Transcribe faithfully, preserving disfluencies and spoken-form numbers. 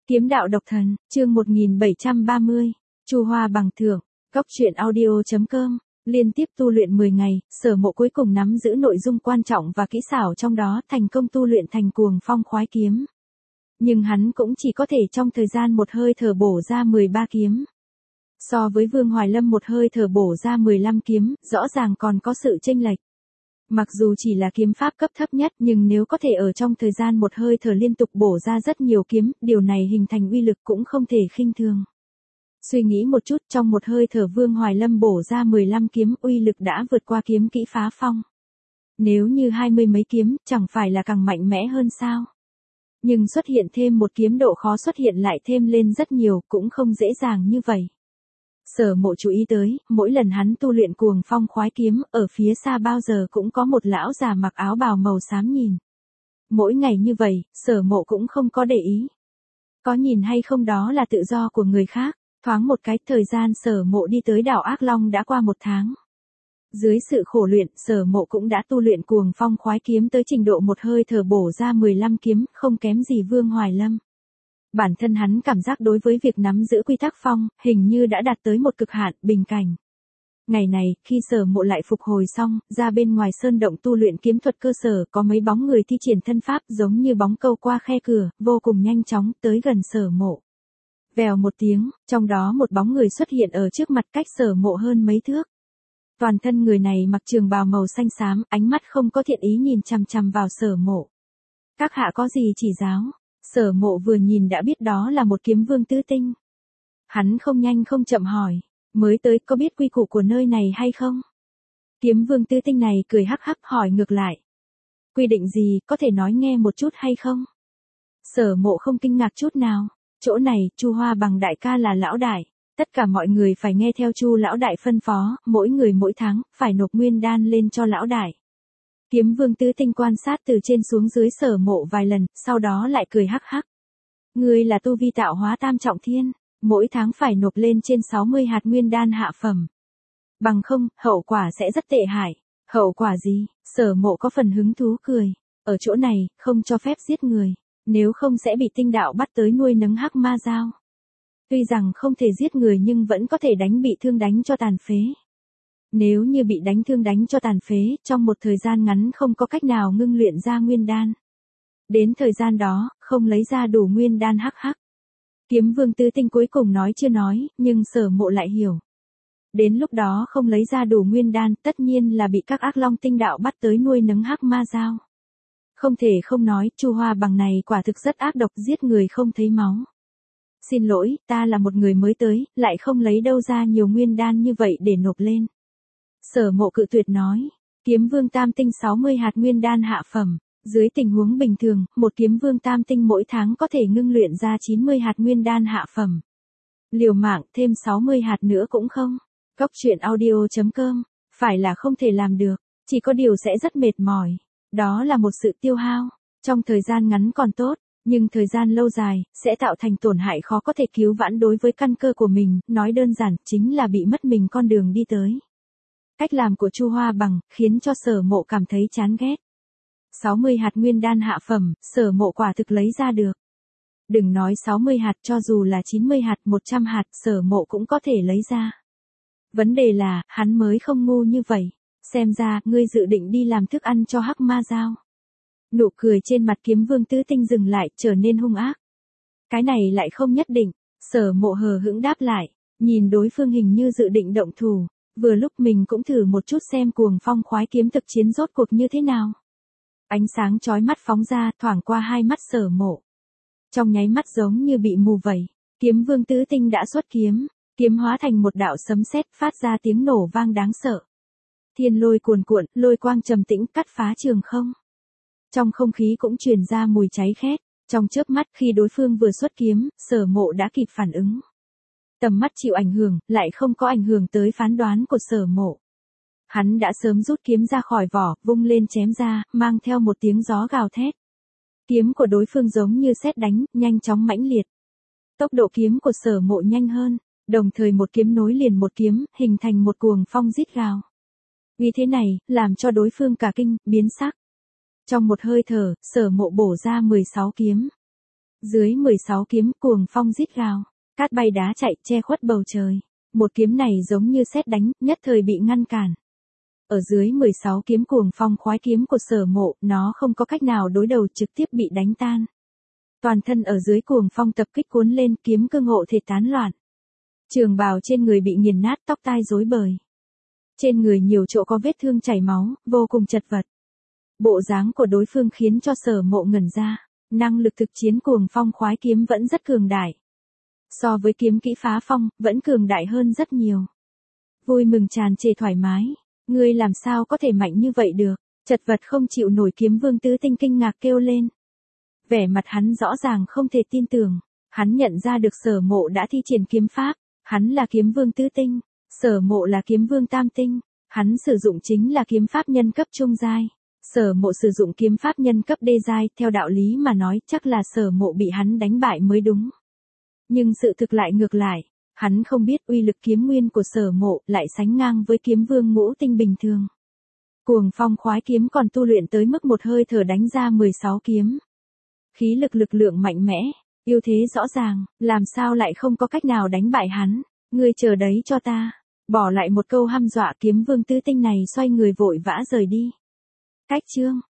Kiếm đạo độc thần, chương một nghìn bảy trăm ba mươi, Chu Hoa bằng thưởng, Cốc truyện audio chấm com, liên tiếp tu luyện mười ngày, Sở Mộ cuối cùng nắm giữ nội dung quan trọng và kỹ xảo trong đó, thành công tu luyện thành Cuồng Phong khoái kiếm. Nhưng hắn cũng chỉ có thể trong thời gian một hơi thở bổ ra mười ba kiếm. So với Vương Hoài Lâm một hơi thở bổ ra mười lăm kiếm, rõ ràng còn có sự chênh lệch. Mặc dù chỉ là kiếm pháp cấp thấp nhất, nhưng nếu có thể ở trong thời gian một hơi thở liên tục bổ ra rất nhiều kiếm, điều này hình thành uy lực cũng không thể khinh thường. Suy nghĩ một chút, trong một hơi thở Vương Hoài Lâm bổ ra mười lăm kiếm, uy lực đã vượt qua kiếm kỹ phá phong. Nếu như hai mươi mấy kiếm, chẳng phải là càng mạnh mẽ hơn sao? Nhưng xuất hiện thêm một kiếm, độ khó xuất hiện lại thêm lên rất nhiều, cũng không dễ dàng như vậy. Sở Mộ chú ý tới, mỗi lần hắn tu luyện Cuồng Phong khoái kiếm, ở phía xa bao giờ cũng có một lão già mặc áo bào màu xám nhìn. Mỗi ngày như vậy, Sở Mộ cũng không có để ý. Có nhìn hay không đó là tự do của người khác. Thoáng một cái, thời gian Sở Mộ đi tới đảo Ác Long đã qua một tháng. Dưới sự khổ luyện, Sở Mộ cũng đã tu luyện Cuồng Phong khoái kiếm tới trình độ một hơi thở bổ ra mười lăm kiếm, không kém gì Vương Hoài Lâm. Bản thân hắn cảm giác đối với việc nắm giữ quy tắc phong, hình như đã đạt tới một cực hạn, bình cảnh. Ngày này, khi Sở Mộ lại phục hồi xong, ra bên ngoài sơn động tu luyện kiếm thuật cơ sở, có mấy bóng người thi triển thân pháp giống như bóng câu qua khe cửa, vô cùng nhanh chóng, tới gần Sở Mộ. Vèo một tiếng, trong đó một bóng người xuất hiện ở trước mặt, cách Sở Mộ hơn mấy thước. Toàn thân người này mặc trường bào màu xanh xám, ánh mắt không có thiện ý nhìn chằm chằm vào Sở Mộ. Các hạ có gì chỉ giáo? Sở Mộ vừa nhìn đã biết đó là một kiếm vương tứ tinh. Hắn không nhanh không chậm hỏi, mới tới có biết quy củ của nơi này hay không? Kiếm vương tứ tinh này cười hắc hắc hỏi ngược lại. Quy định gì, có thể nói nghe một chút hay không? Sở Mộ không kinh ngạc chút nào, chỗ này, Chu Hoa bằng đại ca là lão đại. Tất cả mọi người phải nghe theo Chu lão đại phân phó, mỗi người mỗi tháng, phải nộp nguyên đan lên cho lão đại. Kiếm vương tứ tinh quan sát từ trên xuống dưới Sở Mộ vài lần, sau đó lại cười hắc hắc. Ngươi là tu vi tạo hóa tam trọng thiên, mỗi tháng phải nộp lên trên sáu mươi hạt nguyên đan hạ phẩm. Bằng không, hậu quả sẽ rất tệ hại. Hậu quả gì? Sở Mộ có phần hứng thú cười. Ở chỗ này, không cho phép giết người, nếu không sẽ bị tinh đạo bắt tới nuôi nấng hắc ma dao. Tuy rằng không thể giết người nhưng vẫn có thể đánh bị thương đánh cho tàn phế. Nếu như bị đánh thương đánh cho tàn phế, trong một thời gian ngắn không có cách nào ngưng luyện ra nguyên đan. Đến thời gian đó, không lấy ra đủ nguyên đan hắc hắc. Kiếm vương tứ tinh cuối cùng nói chưa nói, nhưng Sở Mộ lại hiểu. Đến lúc đó không lấy ra đủ nguyên đan, tất nhiên là bị các ác long tinh đạo bắt tới nuôi nấng hắc ma dao. Không thể không nói, Chu Hoa bằng này quả thực rất ác độc, giết người không thấy máu. Xin lỗi, ta là một người mới tới, lại không lấy đâu ra nhiều nguyên đan như vậy để nộp lên. Sở Mộ cự tuyệt nói, kiếm vương tam tinh sáu mươi hạt nguyên đan hạ phẩm, dưới tình huống bình thường, một kiếm vương tam tinh mỗi tháng có thể ngưng luyện ra chín mươi hạt nguyên đan hạ phẩm. Liều mạng thêm sáu mươi hạt nữa cũng không. Cốc truyện audio chấm com, phải là không thể làm được, chỉ có điều sẽ rất mệt mỏi. Đó là một sự tiêu hao, trong thời gian ngắn còn tốt, nhưng thời gian lâu dài, sẽ tạo thành tổn hại khó có thể cứu vãn đối với căn cơ của mình, nói đơn giản, chính là bị mất mình con đường đi tới. Cách làm của Chu Hoa bằng, khiến cho Sở Mộ cảm thấy chán ghét. sáu mươi hạt nguyên đan hạ phẩm, Sở Mộ quả thực lấy ra được. Đừng nói sáu mươi hạt, cho dù là chín mươi hạt, một trăm hạt, Sở Mộ cũng có thể lấy ra. Vấn đề là, hắn mới không ngu như vậy. Xem ra, ngươi dự định đi làm thức ăn cho hắc ma dao. Nụ cười trên mặt kiếm vương tứ tinh dừng lại, trở nên hung ác. Cái này lại không nhất định. Sở Mộ hờ hững đáp lại, nhìn đối phương hình như dự định động thủ. Vừa lúc mình cũng thử một chút xem Cuồng Phong khoái kiếm thực chiến rốt cuộc như thế nào. Ánh sáng chói mắt phóng ra, thoảng qua hai mắt Sở Mộ. Trong nháy mắt giống như bị mù vậy, kiếm vương tứ tinh đã xuất kiếm, kiếm hóa thành một đạo sấm sét, phát ra tiếng nổ vang đáng sợ. Thiên lôi cuồn cuộn, lôi quang trầm tĩnh cắt phá trường không. Trong không khí cũng truyền ra mùi cháy khét, trong chớp mắt khi đối phương vừa xuất kiếm, Sở Mộ đã kịp phản ứng. Tầm mắt chịu ảnh hưởng, lại không có ảnh hưởng tới phán đoán của Sở Mộ. Hắn đã sớm rút kiếm ra khỏi vỏ, vung lên chém ra, mang theo một tiếng gió gào thét. Kiếm của đối phương giống như sét đánh, nhanh chóng mãnh liệt. Tốc độ kiếm của Sở Mộ nhanh hơn, đồng thời một kiếm nối liền một kiếm, hình thành một cuồng phong rít gào. Vì thế này, làm cho đối phương cả kinh, biến sắc. Trong một hơi thở, Sở Mộ bổ ra mười sáu kiếm. Dưới mười sáu kiếm cuồng phong rít gào, cát bay đá chạy che khuất bầu trời. Một kiếm này giống như sét đánh, nhất thời bị ngăn cản. Ở dưới mười sáu kiếm cuồng phong khoái kiếm của Sở Mộ, nó không có cách nào đối đầu, trực tiếp bị đánh tan. Toàn thân ở dưới cuồng phong tập kích cuốn lên, kiếm cương hộ thể tán loạn. Trường bào trên người bị nghiền nát, tóc tai rối bời. Trên người nhiều chỗ có vết thương chảy máu, vô cùng chật vật. Bộ dáng của đối phương khiến cho Sở Mộ ngẩn ra. Năng lực thực chiến cuồng phong khoái kiếm vẫn rất cường đại. So với kiếm kỹ phá phong, vẫn cường đại hơn rất nhiều. Vui mừng tràn trề thoải mái. Ngươi làm sao có thể mạnh như vậy được? Chật vật không chịu nổi kiếm vương tứ tinh kinh ngạc kêu lên. Vẻ mặt hắn rõ ràng không thể tin tưởng. Hắn nhận ra được Sở Mộ đã thi triển kiếm pháp. Hắn là kiếm vương tứ tinh. Sở Mộ là kiếm vương tam tinh. Hắn sử dụng chính là kiếm pháp nhân cấp trung giai. Sở Mộ sử dụng kiếm pháp nhân cấp đê giai, theo đạo lý mà nói chắc là Sở Mộ bị hắn đánh bại mới đúng. Nhưng sự thực lại ngược lại, hắn không biết uy lực kiếm nguyên của Sở Mộ lại sánh ngang với kiếm vương ngũ tinh bình thường. Cuồng phong khoái kiếm còn tu luyện tới mức một hơi thở đánh ra mười sáu kiếm. Khí lực lực lượng mạnh mẽ, ưu thế rõ ràng, làm sao lại không có cách nào đánh bại hắn? Ngươi chờ đấy cho ta. Bỏ lại một câu hăm dọa, kiếm vương tứ tinh này xoay người vội vã rời đi. Cách chương